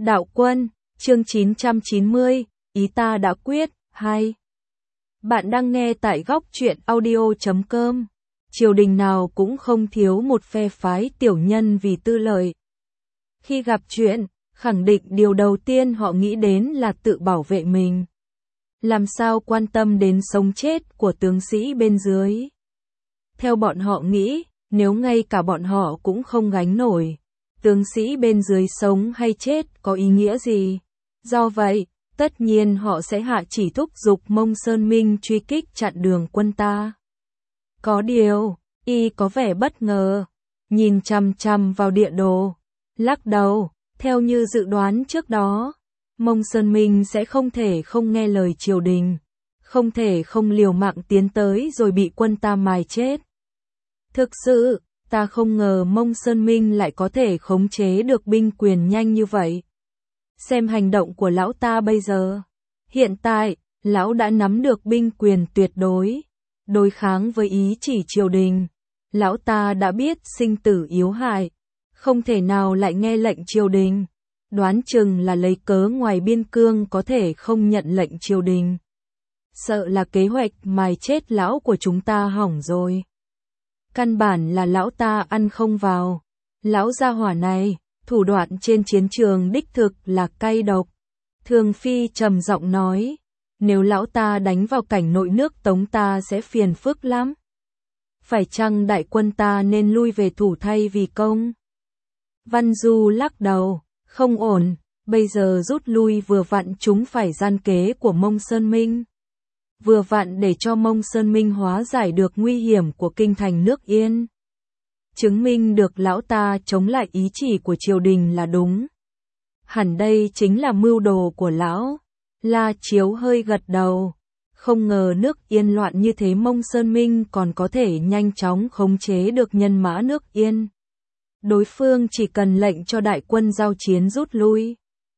Đạo quân, chương 990, ý ta đã quyết, 2. Bạn đang nghe tại góc truyện audio.com. Triều đình nào cũng không thiếu một phe phái tiểu nhân vì tư lợi. Khi gặp chuyện, khẳng định điều đầu tiên họ nghĩ đến là tự bảo vệ mình. Làm sao quan tâm đến sống chết của tướng sĩ bên dưới. Theo bọn họ nghĩ, nếu ngay cả bọn họ cũng không gánh nổi, tướng sĩ bên dưới sống hay chết có ý nghĩa gì? Do vậy, tất nhiên họ sẽ hạ chỉ thúc giục Mông Sơn Minh truy kích chặn đường quân ta. Có điều, y có vẻ bất ngờ, nhìn chằm chằm vào địa đồ, lắc đầu, theo như dự đoán trước đó, Mông Sơn Minh sẽ không thể không nghe lời triều đình, không thể không liều mạng tiến tới rồi bị quân ta mài chết. Thực sự, ta không ngờ Mông Sơn Minh lại có thể khống chế được binh quyền nhanh như vậy. Xem hành động của lão ta bây giờ. Hiện tại, lão đã nắm được binh quyền tuyệt đối, đối kháng với ý chỉ triều đình. Lão ta đã biết sinh tử yếu hại, không thể nào lại nghe lệnh triều đình. Đoán chừng là lấy cớ ngoài biên cương có thể không nhận lệnh triều đình. Sợ là kế hoạch mài chết lão của chúng ta hỏng rồi. Căn bản là lão ta ăn không vào. Lão gia hỏa này, thủ đoạn trên chiến trường đích thực là cay độc. Thường Phi trầm giọng nói, nếu lão ta đánh vào cảnh nội nước Tống ta sẽ phiền phức lắm. Phải chăng đại quân ta nên lui về thủ thay vì công? Văn Du lắc đầu, không ổn, bây giờ rút lui vừa vặn chúng phải gian kế của Mông Sơn Minh. Vừa vặn để cho Mông Sơn Minh hóa giải được nguy hiểm của kinh thành nước Yên. Chứng minh được lão ta chống lại ý chỉ của triều đình là đúng. Hẳn đây chính là mưu đồ của lão. La Chiếu hơi gật đầu. Không ngờ nước Yên loạn như thế Mông Sơn Minh còn có thể nhanh chóng khống chế được nhân mã nước Yên. Đối phương chỉ cần lệnh cho đại quân giao chiến rút lui.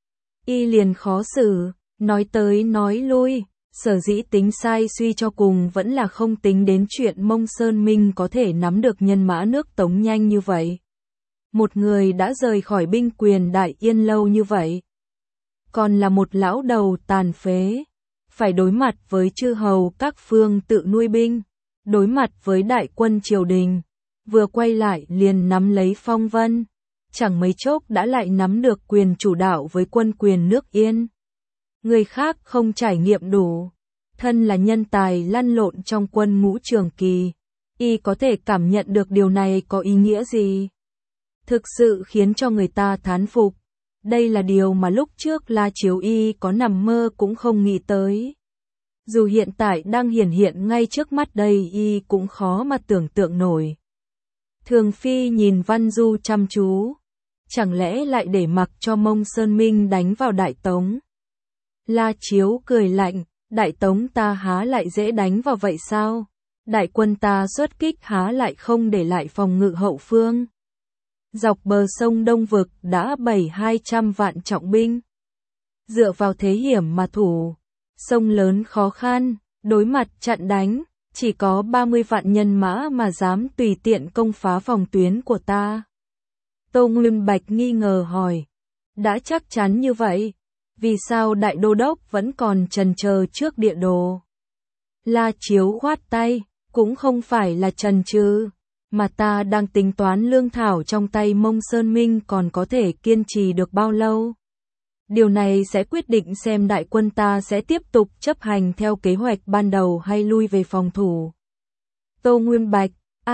Y liền khó xử, nói tới nói lui. Sở dĩ tính sai suy cho cùng vẫn là không tính đến chuyện Mông Sơn Minh có thể nắm được nhân mã nước Tống nhanh như vậy. Một người đã rời khỏi binh quyền Đại Yên lâu như vậy. Còn là một lão đầu tàn phế. Phải đối mặt với chư hầu các phương tự nuôi binh. Đối mặt với đại quân triều đình. Vừa quay lại liền nắm lấy phong vân. Chẳng mấy chốc đã lại nắm được quyền chủ đạo với quân quyền nước Yên. Người khác không trải nghiệm đủ, thân là nhân tài lăn lộn trong quân ngũ trường kỳ, y có thể cảm nhận được điều này có ý nghĩa gì. Thực sự khiến cho người ta thán phục, đây là điều mà lúc trước La Chiếu y có nằm mơ cũng không nghĩ tới. Dù hiện tại đang hiển hiện ngay trước mắt đây y cũng khó mà tưởng tượng nổi. Thường Phi nhìn Văn Du chăm chú, chẳng lẽ lại để mặc cho Mông Sơn Minh đánh vào Đại Tống? La Chiếu cười lạnh, Đại Tống ta há lại dễ đánh vào vậy sao? Đại quân ta xuất kích há lại không để lại phòng ngự hậu phương? Dọc bờ sông Đông Vực đã 700-200 vạn trọng binh. Dựa vào thế hiểm mà thủ, sông lớn khó khăn, đối mặt chặn đánh, chỉ có 30 vạn nhân mã mà dám tùy tiện công phá phòng tuyến của ta. Tô Nguyên Bạch nghi ngờ hỏi, đã chắc chắn như vậy? Vì sao đại đô đốc vẫn còn chần chờ trước địa đồ? La Chiếu khoát tay, cũng không phải là chần chừ, mà ta đang tính toán lương thảo trong tay Mông Sơn Minh còn có thể kiên trì được bao lâu. Điều này sẽ quyết định xem đại quân ta sẽ tiếp tục chấp hành theo kế hoạch ban đầu hay lui về phòng thủ. Tô Nguyên Bạch,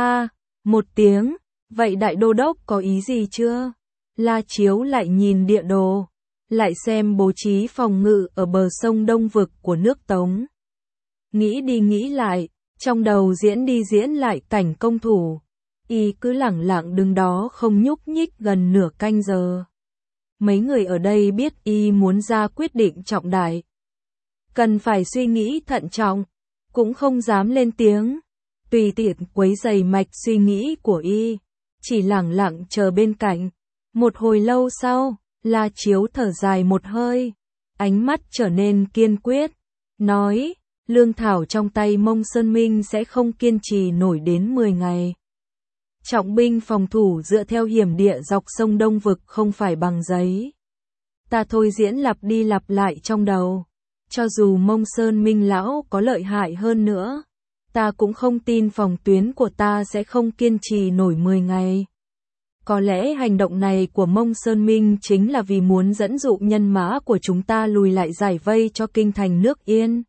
một tiếng, vậy đại đô đốc có ý gì chưa? La Chiếu lại nhìn địa đồ. Lại xem bố trí phòng ngự ở bờ sông Đông Vực của nước Tống. Nghĩ đi nghĩ lại, trong đầu diễn đi diễn lại cảnh công thủ. Y cứ lẳng lặng đứng đó không nhúc nhích gần nửa canh giờ. Mấy người ở đây biết y muốn ra quyết định trọng đại. Cần phải suy nghĩ thận trọng, cũng không dám lên tiếng. Tùy tiện quấy rầy mạch suy nghĩ của y, chỉ lẳng lặng chờ bên cạnh. Một hồi lâu sau, La Chiếu thở dài một hơi, ánh mắt trở nên kiên quyết, nói, lương thảo trong tay Mông Sơn Minh sẽ không kiên trì nổi đến 10 ngày. Trọng binh phòng thủ dựa theo hiểm địa dọc sông Đông Vực không phải bằng giấy. Ta thôi diễn lặp đi lặp lại trong đầu. Cho dù Mông Sơn Minh lão có lợi hại hơn nữa, ta cũng không tin phòng tuyến của ta sẽ không kiên trì nổi 10 ngày. Có lẽ hành động này của Mông Sơn Minh chính là vì muốn dẫn dụ nhân mã của chúng ta lùi lại giải vây cho kinh thành nước Yên.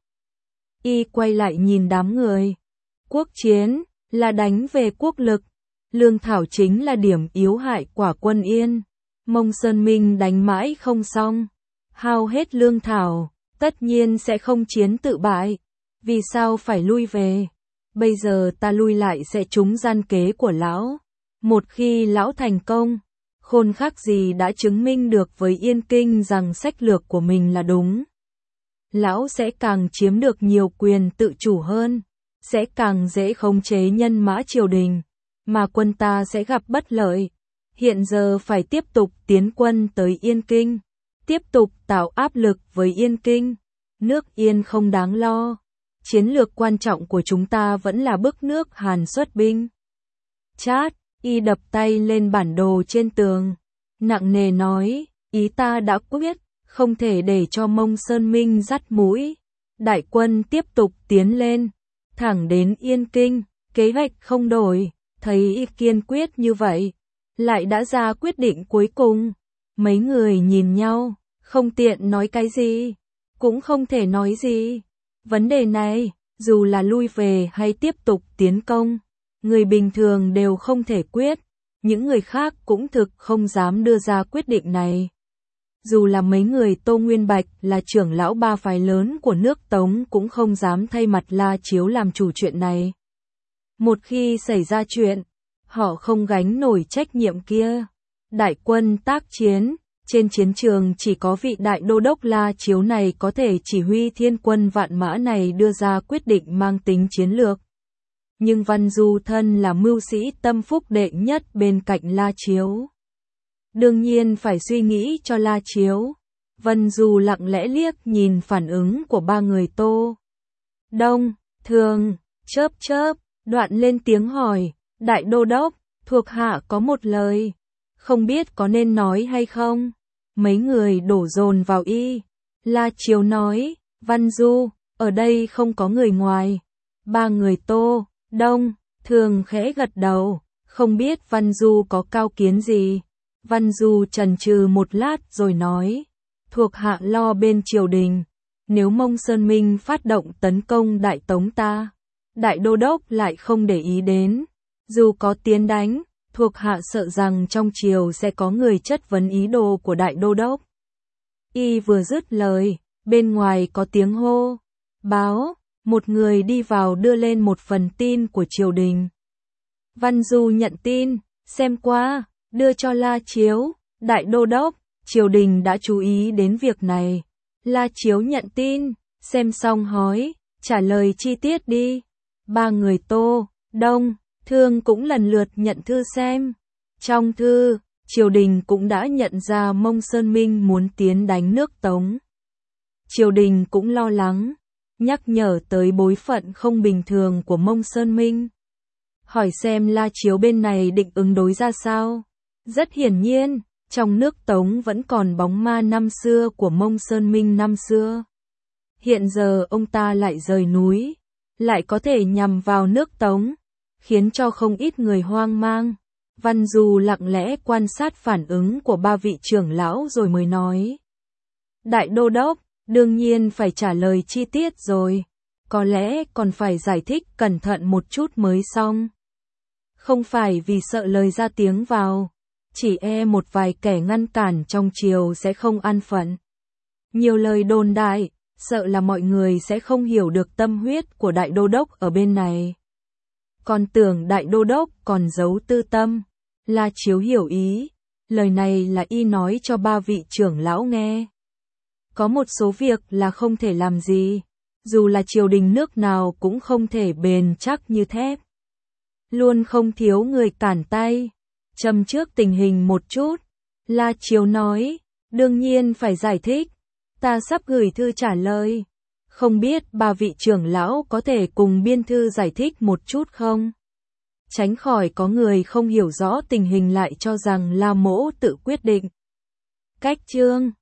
Y quay lại nhìn đám người. Quốc chiến là đánh về quốc lực, lương thảo chính là điểm yếu hại của quân Yên. Mông Sơn Minh đánh mãi không xong, hao hết lương thảo, tất nhiên sẽ không chiến tự bại. Vì sao phải lui về? Bây giờ ta lui lại sẽ trúng gian kế của lão. Một khi lão thành công, khôn khác gì đã chứng minh được với Yên Kinh rằng sách lược của mình là đúng. Lão sẽ càng chiếm được nhiều quyền tự chủ hơn, sẽ càng dễ khống chế nhân mã triều đình, mà quân ta sẽ gặp bất lợi. Hiện giờ phải tiếp tục tiến quân tới Yên Kinh, tiếp tục tạo áp lực với Yên Kinh. Nước Yên không đáng lo. Chiến lược quan trọng của chúng ta vẫn là bức nước Hàn xuất binh. Chát, y đập tay lên bản đồ trên tường, nặng nề nói, ý ta đã quyết, không thể để cho Mông Sơn Minh dắt mũi. Đại quân tiếp tục tiến lên, thẳng đến Yên Kinh, kế hoạch không đổi. Thấy y kiên quyết như vậy, lại đã ra quyết định cuối cùng. Mấy người nhìn nhau, không tiện nói cái gì, cũng không thể nói gì. Vấn đề này, dù là lui về hay tiếp tục tiến công, người bình thường đều không thể quyết, những người khác cũng thực không dám đưa ra quyết định này. Dù là mấy người Tô Nguyên Bạch là trưởng lão ba phái lớn của nước Tống cũng không dám thay mặt La Chiếu làm chủ chuyện này. Một khi xảy ra chuyện, họ không gánh nổi trách nhiệm kia. Đại quân tác chiến, trên chiến trường chỉ có vị đại đô đốc La Chiếu này có thể chỉ huy thiên quân vạn mã này đưa ra quyết định mang tính chiến lược. Nhưng Văn Du thân là mưu sĩ tâm phúc đệ nhất bên cạnh La Chiếu, đương nhiên phải suy nghĩ cho La Chiếu. Vân Du lặng lẽ liếc nhìn phản ứng của ba người Tô Đông, Thường, chớp, đoạn lên tiếng hỏi, đại đô đốc, thuộc hạ có một lời, không biết có nên nói hay không. Mấy người đổ dồn vào y. La Chiếu nói, Văn Du, ở đây không có người ngoài. Ba người Tô Đông, Thường khẽ gật đầu, không biết Văn Du có cao kiến gì. Văn Du chần chừ một lát rồi nói, thuộc hạ lo bên triều đình, nếu Mông Sơn Minh phát động tấn công Đại Tống ta, đại đô đốc lại không để ý đến, dù có tiến đánh, thuộc hạ sợ rằng trong triều sẽ có người chất vấn ý đồ của đại đô đốc. Y vừa dứt lời, bên ngoài có tiếng hô, báo, một người đi vào đưa lên một phần tin của triều đình. Văn Du nhận tin, xem qua, đưa cho La Chiếu, đại đô đốc, triều đình đã chú ý đến việc này. La Chiếu nhận tin, xem xong hỏi, trả lời chi tiết đi. Ba người Tô Đông, Thương cũng lần lượt nhận thư xem. Trong thư, triều đình cũng đã nhận ra Mông Sơn Minh muốn tiến đánh nước Tống. Triều đình cũng lo lắng, nhắc nhở tới bối phận không bình thường của Mông Sơn Minh. Hỏi xem La Chiếu bên này định ứng đối ra sao. Rất hiển nhiên, trong nước Tống vẫn còn bóng ma năm xưa của Mông Sơn Minh năm xưa. Hiện giờ ông ta lại rời núi, lại có thể nhằm vào nước Tống, khiến cho không ít người hoang mang. Văn Du lặng lẽ quan sát phản ứng của ba vị trưởng lão rồi mới nói. Đại đô đốc, đương nhiên phải trả lời chi tiết rồi, có lẽ còn phải giải thích cẩn thận một chút mới xong. Không phải vì sợ lời ra tiếng vào, chỉ một vài kẻ ngăn cản trong triều sẽ không an phận. Nhiều lời đồn đại, sợ là mọi người sẽ không hiểu được tâm huyết của đại đô đốc ở bên này. Còn tưởng đại đô đốc còn giấu tư tâm. La Chiếu hiểu ý, lời này là y nói cho ba vị trưởng lão nghe. Có một số việc là không thể làm gì, dù là triều đình nước nào cũng không thể bền chắc như thép. Luôn không thiếu người cản tay. Châm trước tình hình một chút, La Chiếu nói, đương nhiên phải giải thích, ta sắp gửi thư trả lời. Không biết ba vị trưởng lão có thể cùng biên thư giải thích một chút không? Tránh khỏi có người không hiểu rõ tình hình lại cho rằng La Mỗ tự quyết định. Cách chương